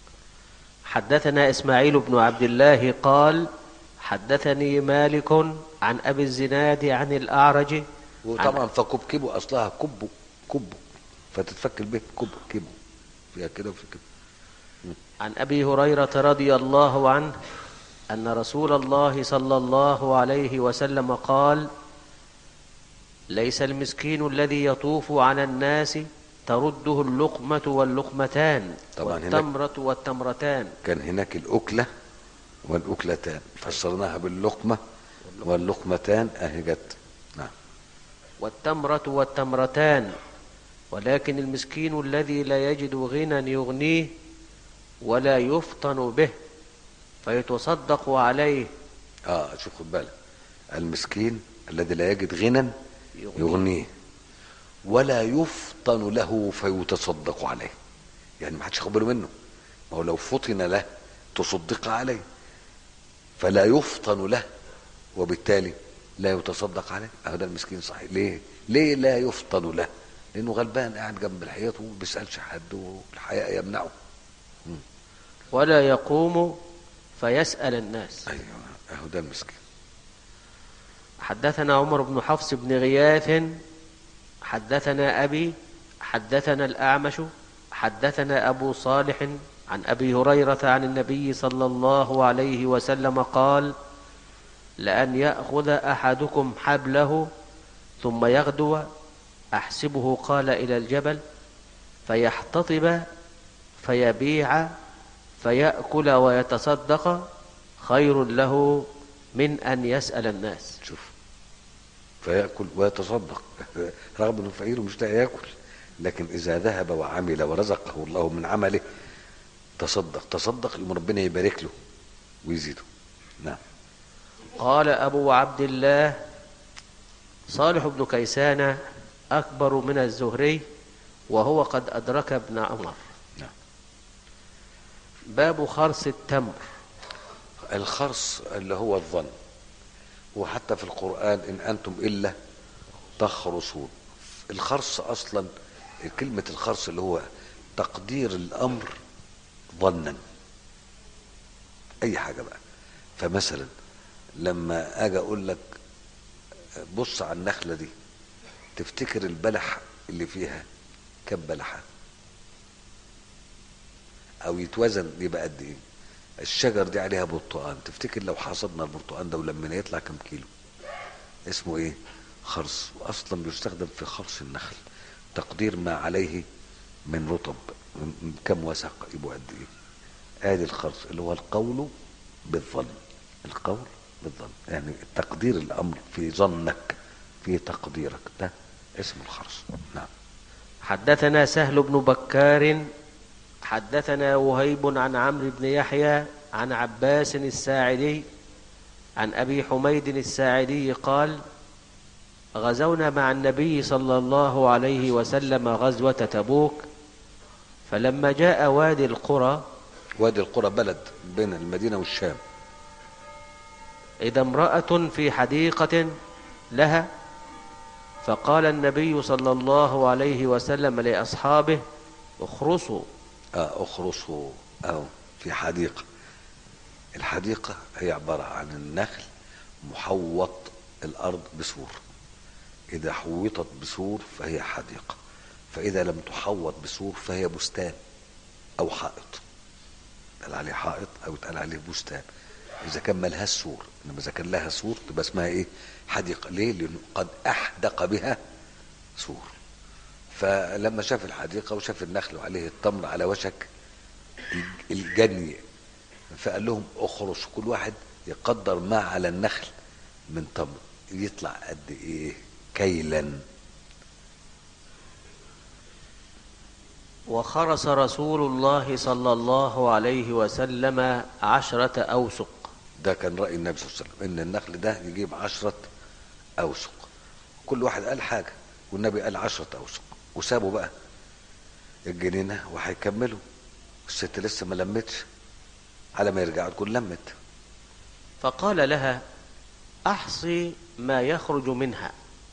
حدثنا إسماعيل بن عبد الله قال: حدثني مالك عن أبي الزناد عن الأعرج. وطبعا فكبكبوا أصلها كبوا كبوا، فتتفك البيت كب كبوا، فيها كده وفي كده. عن أبي هريرة رضي الله عنه أن رسول الله صلى الله عليه وسلم قال: ليس المسكين الذي يطوف على الناس ترده اللقمة واللقمتان والتمرة والتمرتان. كان هناك الأكلة والأكلتان، فسرناها باللقمة واللقمتان أهي جت. نعم. والتمرة والتمرتان، ولكن المسكين الذي لا يجد غنى يغنيه ولا يفطن به فيتصدق عليه. اه شوف خد بالك، المسكين الذي لا يجد غنى يغنيه ولا يفطن له فيتصدق عليه. يعني ما حدش ياخد باله منه، ما هو لو فطن له تصدق عليه، فلا يفطن له وبالتالي لا يتصدق عليه. هذا المسكين صحيح. ليه؟ ليه لا يفطن له؟ لانه غلبان قاعد جنب الحيط وما بيسالش حد والحياء يمنعه. م. ولا يقوم فيسأل الناس. ايوه اهو ده المسكين. حدثنا عمر بن حفص بن غياث حدثنا أبي حدثنا الأعمش حدثنا أبو صالح عن أبي هريرة عن النبي صلى الله عليه وسلم قال: لأن يأخذ أحدكم حبله ثم يغدو أحسبه قال إلى الجبل فيحتطب فيبيع فيأكل ويتصدق خير له من أن يسأل الناس. شوف، فيأكل ويتصدق رغم انه فقير ومش لاقي ياكل، لكن اذا ذهب وعمل ورزقه الله من عمله تصدق تصدق يوم ربنا يبارك له ويزيده. نعم. قال أبو عبد الله صالح بن كيسان أكبر من الزهري وهو قد أدرك ابن عمر. نعم. باب خرص التمر. الخرص اللي هو الظن، وحتى في القرآن إن أنتم إلا تخرصون. الخرص أصلا كلمة الخرص اللي هو تقدير الأمر ظنا، أي حاجة بقى. فمثلا لما أجي أقول لك بص على النخلة دي، تفتكر البلح اللي فيها كم بلحة، أو يتوزن يبقى قد إيه. الشجر دي عليها برتقان، تفتكر لو حصدنا البرتقان ده ولما يطلع كم كيلو. اسمه ايه؟ خرص. واصلا بيستخدم في خرص النخل، تقدير ما عليه من رطب، من كم وسق يبقى قد ايه. ادي الخرص اللي هو القول بالظن. القول بالظن يعني تقدير الامر في ظنك، في تقديرك، ده اسمه الخرص. نعم. حدثنا سهل بن بكار حدثنا وهيب عن عمرو بن يحيى عن عباس الساعدي عن أبي حميد الساعدي قال: غزونا مع النبي صلى الله عليه وسلم غزوة تبوك، فلما جاء وادي القرى، وادي القرى بلد بين المدينة والشام، إذا امرأة في حديقة لها، فقال النبي صلى الله عليه وسلم لأصحابه: اخرصوا. آه اخرصوا، أو في حديقة. الحديقة هي عبارة عن النخل محوط الأرض بسور، إذا حوطت بسور فهي حديقة، فإذا لم تحوط بسور فهي بستان أو حائط. قال عليه حائط أو اتقال عليه بستان إذا كان ملهاش سور، إنما إذا كان لها سور تبقى اسمها إيه؟ حديقة. ليه؟ لأنه قد أحدق بها سور. فلما شاف الحديقة وشاف النخل وعليه التمر على وشك الجني، فقال لهم اخرص، كل واحد يقدر ما على النخل من تمر، يطلع قد ايه كيلا. وخرس رسول الله صلى الله عليه وسلم عشرة أوسق. ده كان رأي النبي صلى الله عليه وسلم، ان النخل ده يجيب عشرة أوسق. كل واحد قال حاجة والنبي قال عشرة أوسق، وسابوا بقى الجنينة وهيكملوا. الست لسه ما لمتش، على ما يرجعوا تكون لمت. فقال لها: أحصي ما يخرج منها.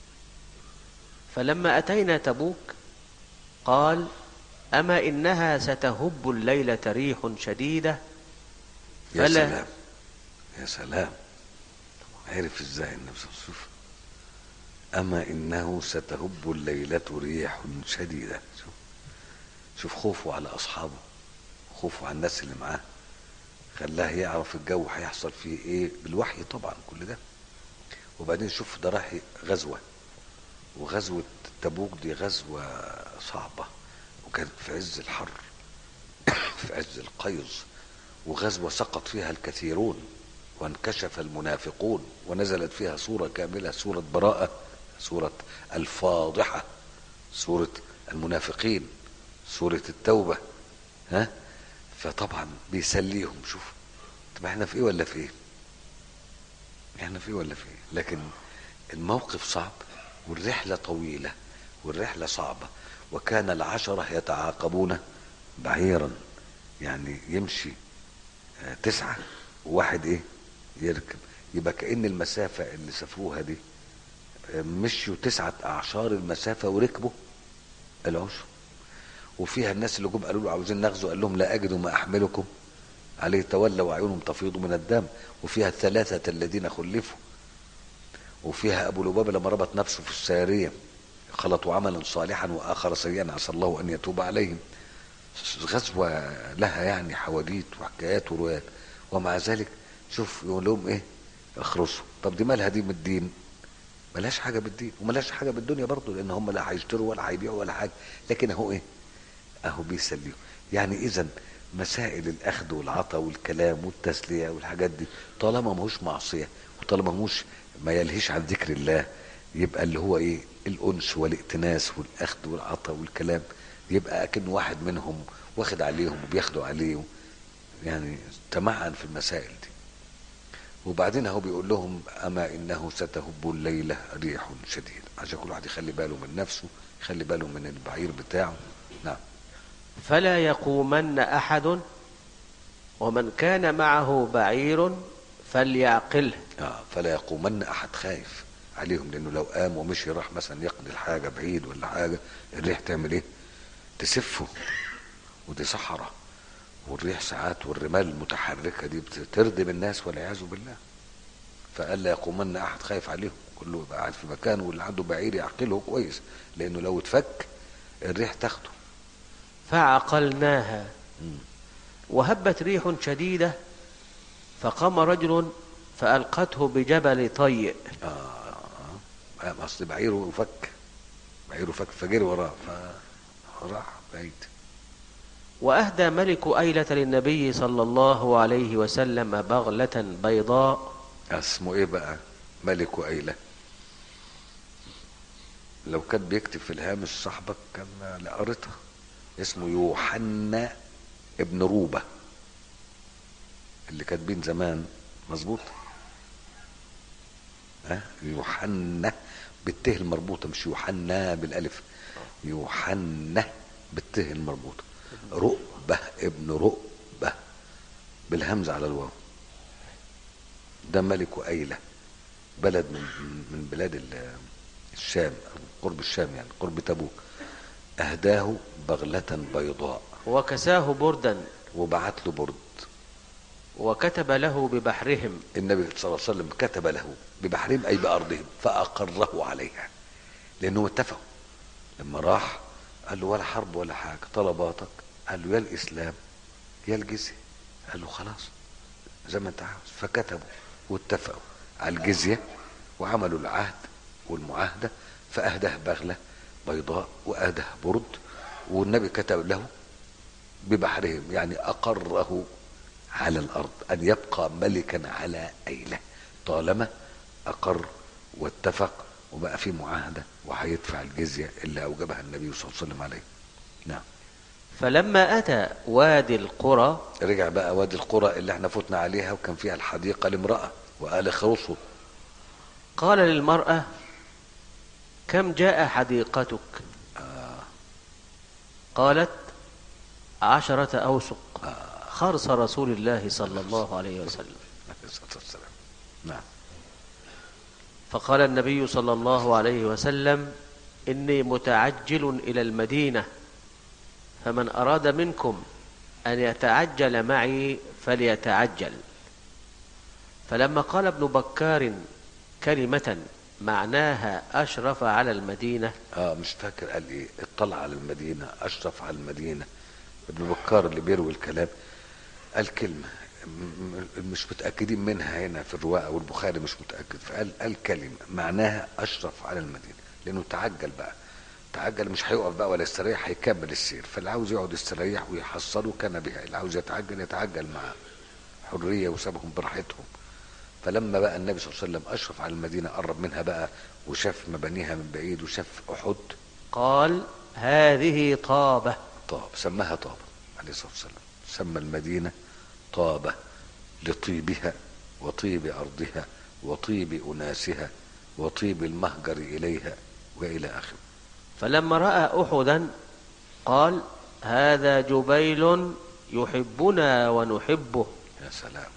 فلما أتينا تبوك قال: أما إنها ستهب الليلة ريح شديدة. يا سلام يا سلام، عرف ازاي النبي صلى الله عليه وسلم؟ أما إنه ستهب الليلة ريح شديدة. شوف شوف خوفه على أصحابه، خوفه على الناس اللي معاه، خلاه يعرف الجو هيحصل فيه ايه بالوحي طبعا كل ده. وبعدين شوف ده راح غزوة، وغزوة تبوك دي غزوة صعبة، وكانت في عز الحر في عز القيظ، وغزوة سقط فيها الكثيرون وانكشف المنافقون، ونزلت فيها سورة كاملة، سورة براءة، سورة الفاضحة، سورة المنافقين، سورة التوبة. ها؟ فطبعا بيسليهم. شوف طب احنا في ايه ولا في ايه؟ احنا في ايه ولا في ايه؟ لكن الموقف صعب، والرحلة طويلة، والرحلة صعبة، وكان العشرة يتعاقبون بعيرا، يعني يمشي اه تسعة وواحد ايه يركب، يبقى كأن المسافة اللي سافروها دي اه مشيوا تسعة اعشار المسافة وركبوا العشر. وفيها الناس اللي جم قالوا له عاوزين نغزو، قال لهم لا اجد ما احملكم عليه، تولوا وعيونهم تفيض من الدم. وفيها الثلاثة الذين خلفوا. وفيها ابو لبابة لما ربط نفسه في السارية، خلطوا عملا صالحا واخر سيئا عسى الله ان يتوب عليهم. غزوة لها يعني حواديت وحكايات وروايات، ومع ذلك شوف يقول لهم ايه؟ اخرسوا. طب دي مالها دي من الدين؟ ملهاش حاجة بالدين، وملهاش حاجة بالدنيا برضه، لان هم لا هيشتروا ولا هيبيعوا ولا حاجة، لكن اهو ايه؟ اهو بيسليوا. يعني اذا مسائل الاخذ والعطاء والكلام والتسلية والحاجات دي طالما ماهوش معصية وطالما مش ما يلهيش عن ذكر الله، يبقى اللي هو ايه الانس والائتناس والاخذ والعطاء والكلام، يبقى اكن واحد منهم واخد عليهم وبياخدوا عليه، يعني تمعن في المسائل دي. وبعدين هو بيقول لهم اما انه ستهب الليله ريح شديد، عشان كل واحد يخلي باله من نفسه، يخلي باله من البعير بتاعه. نعم. فلا يقومن أحد ومن كان معه بعير فليعقله. اه فلا يقومن احد، خايف عليهم، لانه لو قام ومشي راح مثلا يقضي الحاجه بعيد ولا حاجه، الريح تعمل ايه؟ تسفه، ودي صحراء، والريح ساعات والرمال المتحركه دي بتردم الناس والعياذ بالله. فقال لا يقومن احد، خايف عليهم، كله يبقى قاعد في مكانه، واللي عنده بعير يعقله كويس، لانه لو اتفك الريح تاخده. فعقلناها مم. وهبت ريح شديدة فقام رجل فألقته بجبل طيء. اه اصل بعيره فك، بعيره فك فجري وراه فراح بعيد. وأهدى ملك أيلة للنبي صلى الله عليه وسلم بغلة بيضاء. اسمه ايه بقى ملك ايلة؟ لو كان بيكتب في الهامش صاحبك كان لقريتها. اسمه يوحنا ابن روبة، اللي كاتبين زمان مظبوط. ها يوحنا بالته المربوطة، مش يوحنا بالالف، يوحنا بالته المربوطة. رؤبة ابن رؤبة بالهمزة على الواو. ده ملك أيلة، بلد من من بلاد الشام، قرب الشام يعني قرب تبوك. أهداه بغلة بيضاء وكساه بردا وبعت له برد، وكتب له ببحرهم. النبي صلى الله عليه وسلم كتب له ببحرهم أي بأرضهم، فأقره عليها، لأنهم اتفقوا. لما راح قال له ولا حرب ولا حاجة، طلباتك؟ قال له يا الإسلام يا الجزية. قال له خلاص زي ما انت عاوز. فكتبوا واتفقوا على الجزية وعملوا العهد والمعاهدة، فأهده بغلة بيضاء وأهده برد، والنبي كتب له ببحرهم، يعني أقره على الأرض أن يبقى ملكا على أيلة، طالما أقر واتفق وبقى في معاهدة وهيدفع الجزية اللي أوجبها النبي صلى الله عليه وسلم عليه. نعم. فلما أتى وادي القرى، رجع بقى وادي القرى اللي احنا فتنا عليها وكان فيها الحديقة لامرأة وقال اخرصوا. قال للمرأة كم جاء حديقتك؟ آه. قالت عشرة أوسق. آه. خرص رسول الله صلى الله عليه وسلم. نعم. فقال النبي صلى الله عليه وسلم إني متعجل إلى المدينة، فمن أراد منكم أن يتعجل معي فليتعجل. فلما قال ابن بكار كلمة معناها أشرف على المدينة، اه مش فاكر قال ايه، اطلع على المدينة، اشرف على المدينة. ابن بكار اللي بيروي الكلام قال كلمة مش متأكدين منها هنا في الرواية، والبخاري مش متأكد، فقال قال كلمة معناها أشرف على المدينة، لأنه تعجل بقى، تعجل مش هيقف بقى ولا يستريح، هيكمل السير. فاللي عاوز يقعد يستريح ويحصله كان بها، اللي عاوز يتعجل يتعجل مع حرية وسابهم براحتهم. فلما بقى النبي صلى الله عليه وسلم أشرف على المدينة، قرب منها بقى وشاف مبانيها من بعيد وشاف أحد، قال هذه طابة. طاب، سماها طابة عليه الصلاة والسلام، سمى المدينة طابة لطيبها وطيب أرضها وطيب أناسها وطيب المهجر إليها وإلى آخره. فلما رأى أحدا قال هذا جبيل يحبنا ونحبه. يا سلام.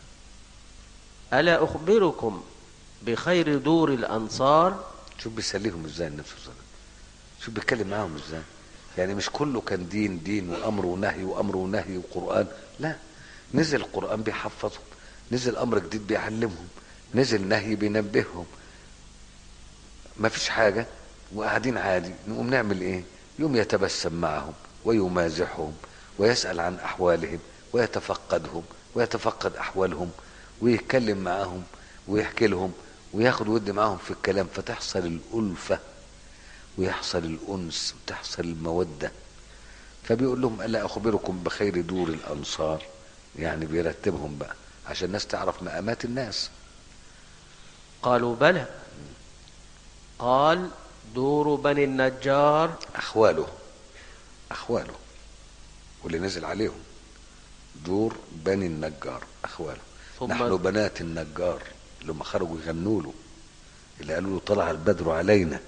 ألا أخبركم بخير دور الأنصار؟ شوف بيسليهم ازاي النبي صلى الله عليه وسلم، شوف بيتكلم معاهم ازاي. يعني مش كله كان دين دين وأمر ونهي وأمر ونهي وقرآن، لا، نزل القرآن بيحفظهم، نزل أمر جديد بيعلمهم، نزل نهي بينبههم. ما فيش حاجة وقاعدين عادي، نقوم نعمل ايه؟ يوم يتبسم معهم ويمازحهم ويسأل عن أحوالهم ويتفقدهم ويتفقد أحوالهم ويتكلم معهم ويحكي لهم وياخد ود معهم في الكلام، فتحصل الألفة ويحصل الأنس وتحصل المودة. فبيقول لهم ألا أخبركم بخير دور الأنصار، يعني بيرتبهم بقى عشان الناس تعرف مقامات الناس. قالوا بلى. قال دور بني النجار أخواله أخواله واللي نزل عليهم دور بني النجار أخواله. ثم نحن بنات النجار اللي هم خرجوا يغنوا له، اللي قالوا له طلع البدر علينا،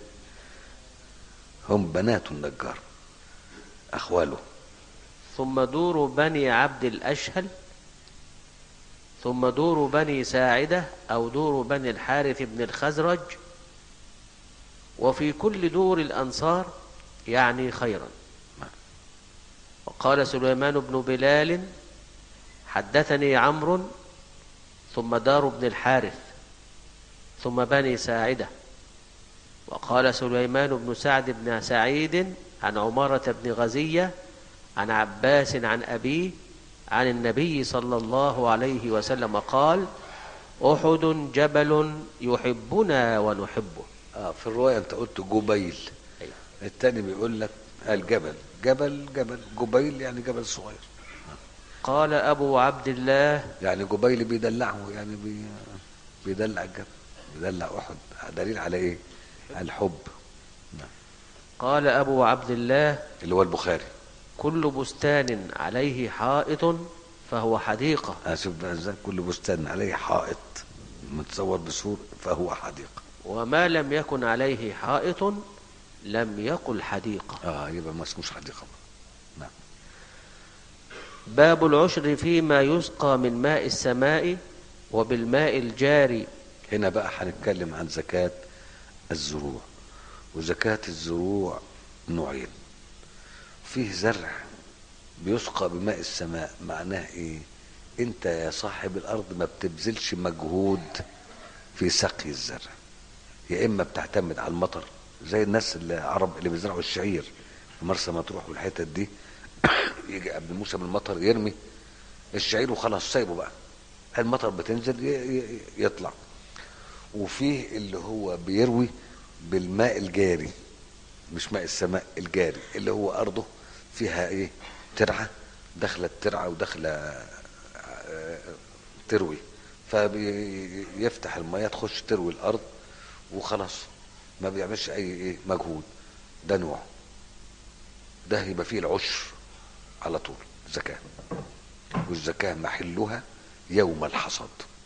هم بنات النجار أخواله. ثم دور بني عبد الأشهل، ثم دور بني ساعدة أو دور بني الحارث بن الخزرج، وفي كل دور الأنصار يعني خيرا. وقال سليمان بن بلال حدثني عمرو ثم دار بن الحارث ثم بني ساعدة. وقال سليمان بن سعد بن سعيد عن عمارة بن غزية عن عباس عن أبيه عن النبي صلى الله عليه وسلم قال أحد جبل يحبنا ونحبه. آه في الرواية أنت قلت جبيل. أيوة. التاني بيقول لك الجبل جبل جبل جبيل يعني جبل صغير. قال أبو عبد الله يعني جبيل بيدلعه، يعني بي بيدلع الجبل، بيدلع أحد. دليل على إيه؟ الحب. قال أبو عبد الله اللي هو البخاري كل بستان عليه حائط فهو حديقة. أشوف بقى إزاي كل بستان عليه حائط متصور بسور فهو حديقة. وما لم يكن عليه حائط لم يقل حديقة. آه يبقى ما اسموش حديقة. نعم. باب العشر فيما يسقى من ماء السماء وبالماء الجاري. هنا بقى هنتكلم عن زكاة الزروع. وزكاة الزروع نوعين. فيه زرع بيسقى بماء السماء. معناه ايه؟ انت يا صاحب الارض ما بتبذلش مجهود في سقي الزرع، يا اما بتعتمد على المطر زي الناس العرب اللي بيزرعوا الشعير في مرسى مطروح والحتت دي يجي قبل موسم المطر يرمي الشعير وخلاص سايبه بقى، المطر بتنزل يطلع. وفيه اللي هو بيروي بالماء الجاري، مش ماء السماء، الجاري اللي هو ارضه فيها ايه؟ ترعه، داخله الترعه وداخله تروي، فبيفتح الميه تخش تروي الارض وخلاص، ما بيعملش اي ايه مجهود. ده نوع، ده يبقى فيه العشر على طول زكاه، والزكاه محلها يوم الحصاد.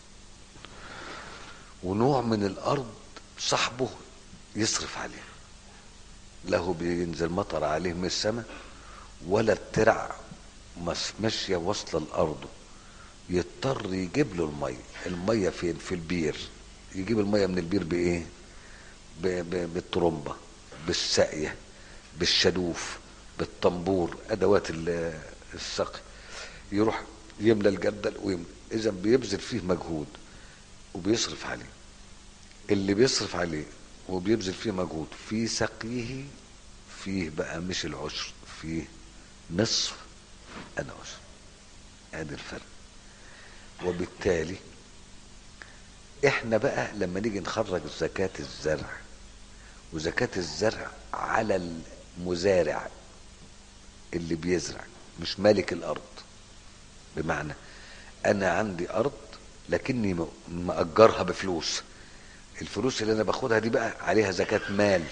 ونوع من الارض صاحبه يصرف عليه، له بينزل مطر عليه من السماء ولا الترع ماشيه واصله لارضه، يضطر يجيب له الميه. الميه فين؟ في البير. يجيب الميه من البير بايه؟ ب- ب- بالطرمبه، بالساقيه، بالشدوف، بالطنبور، ادوات ال- السقي. يروح يملى الجردل ويملى. اذا بيبذل فيه مجهود وبيصرف عليه. اللي بيصرف عليه وبيبذل فيه مجهود في سقيه فيه بقى مش العشر، فيه نصف العشر. ادي الفرق. وبالتالي احنا بقى لما نيجي نخرج زكاة الزرع، وزكاة الزرع على المزارع اللي بيزرع مش مالك الارض. بمعنى انا عندي ارض لكني مأجرها بفلوس، الفلوس اللي انا باخدها دي بقى عليها زكاة مال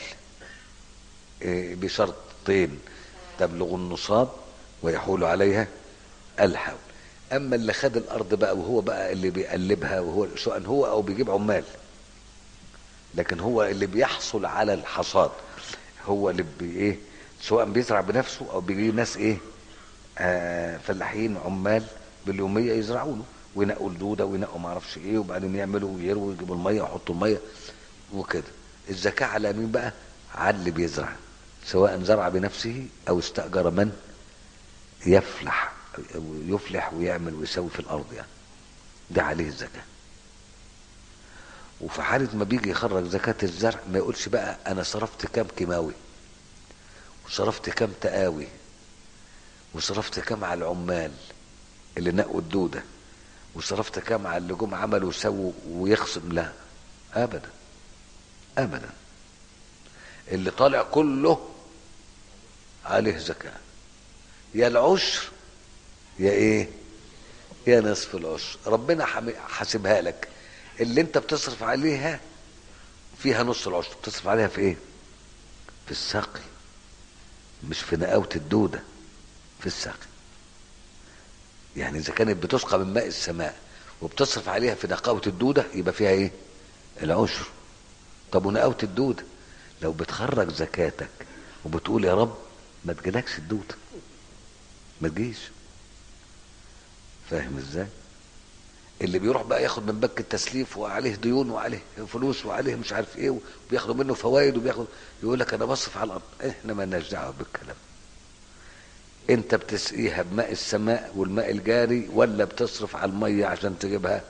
بشرطين: تبلغ النصاب ويحول عليها الحول. اما اللي خد الارض بقى وهو بقى اللي بيقلبها، وهو سواء هو او بيجيب عمال، لكن هو اللي بيحصل على الحصاد، هو اللي بي ايه سواء بيزرع بنفسه او بيجيب ناس ايه آه فلاحين عمال باليوميه يزرعوا له وينقوا الدوده وينقوا ما اعرفش ايه، وبعدين يعملوا ويرووا ويجيبوا الميه ويحطوا الميه وكده. الزكاه على مين بقى؟ على اللي بيزرع، سواء زرع بنفسه او استاجر من يفلح يفلح ويعمل ويسوي في الارض، يعني ده عليه الزكاه. وفي حاله ما بيجي يخرج زكاه الزرع ما يقولش بقى انا صرفت كام كيماوي وصرفت كام تقاوي وصرفت كام على العمال اللي نقوا الدوده وصرفت كام على اللي جم عملوا وسووا ويخصم. لا ابدا ابدا، اللي طالع كله عليه زكاه، يا العشر يا ايه؟ يا نصف العشر. ربنا حاسبها لك اللي انت بتصرف عليها فيها نص العشر، بتصرف عليها في ايه؟ في السقي، مش في نقاوة الدودة، في السقي. يعني اذا كانت بتسقى من ماء السماء وبتصرف عليها في نقاوة الدودة يبقى فيها ايه؟ العشر. طب ونقاوة الدودة لو بتخرج زكاتك وبتقول يا رب ما تجيلكش الدودة، ما تجيش. فاهم ازاي؟ اللي بيروح بقى ياخد من بنك التسليف وعليه ديون وعليه فلوس وعليه مش عارف ايه وبياخدوا منه فوائد وبياخد، يقول لك انا بصرف على الارض. احنا ما لناش دعوه بالكلام. انت بتسقيها بماء السماء والماء الجاري ولا بتصرف على الميه عشان تجيبها؟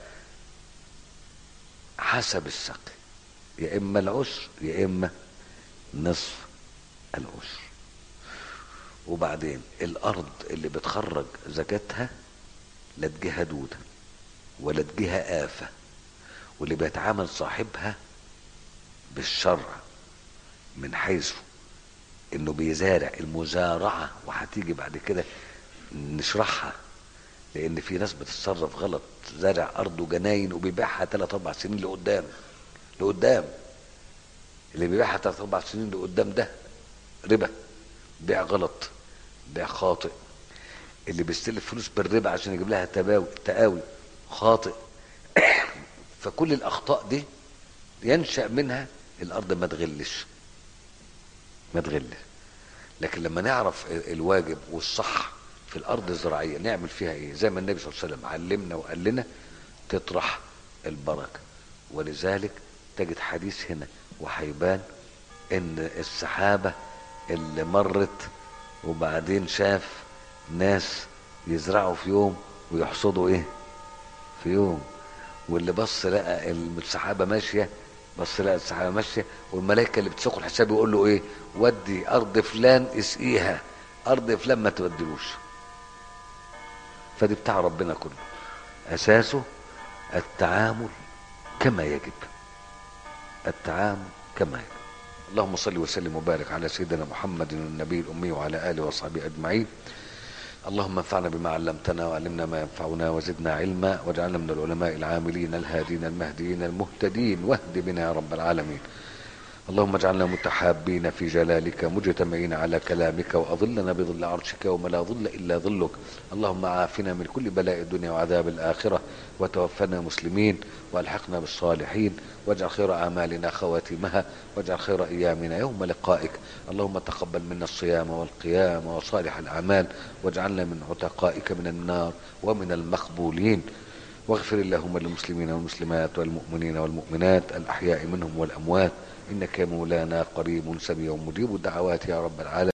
حسب السقي، يا اما العشر يا اما نصف العشر. وبعدين الارض اللي بتخرج زكاتها لا تجيها دوده ولا تجيها آفة، واللي بيتعامل صاحبها بالشرع من حيث انه بيزارع المزارعة، وهتيجي بعد كده نشرحها، لان في ناس بتتصرف غلط، زارع ارضه جناين وبيبيعها ثلاث اربع سنين لقدام لقدام. اللي بيبيعها ثلاث اربع سنين لقدام ده ربا، بيع غلط، بيع خاطئ. اللي بيستلف فلوس بالربا عشان يجيب لها تباوي تقاوي خاطئ. فكل الاخطاء دي ينشأ منها الارض ما تغلش ما تغلش. لكن لما نعرف الواجب والصح في الارض الزراعيه نعمل فيها ايه، زي ما النبي صلى الله عليه وسلم علمنا وقال لنا تطرح البركه. ولذلك تجد حديث هنا وهيبان ان السحابه اللي مرت وبعدين شاف ناس يزرعوا في يوم ويحصدوا ايه في يوم، واللي بص لقى السحابه ماشيه، بص لقى السحابه ماشيه والملائكه اللي بتسوق الحساب يقول له ايه؟ ودي ارض فلان اسقيها، ارض فلان ما تبدلوش. فدي بتاع ربنا كله، اساسه التعامل كما يجب، التعامل كما يجب. اللهم صل وسلم وبارك على سيدنا محمد النبي الامي وعلى اله وصحبه اجمعين. اللهم انفعنا بما علمتنا وعلمنا ما ينفعنا وزدنا علما واجعلنا من العلماء العاملين الهادين المهديين المهتدين، واهد بنا يا رب العالمين. اللهم اجعلنا متحابين في جلالك مجتمعين على كلامك، واظلنا بظل عرشك يوم لا ظل الا ظلك. اللهم عافنا من كل بلاء الدنيا وعذاب الاخره، وتوفنا مسلمين والحقنا بالصالحين، واجعل خير اعمالنا خواتمها، واجعل خير ايامنا يوم لقائك. اللهم تقبل منا الصيام والقيام وصالح الاعمال، واجعلنا من عتقائك من النار ومن المقبولين. واغفر اللهم للمسلمين والمسلمات والمؤمنين والمؤمنات الأحياء منهم والأموات، إنك يا مولانا قريب سميع مجيب الدعوات يا رب العالمين.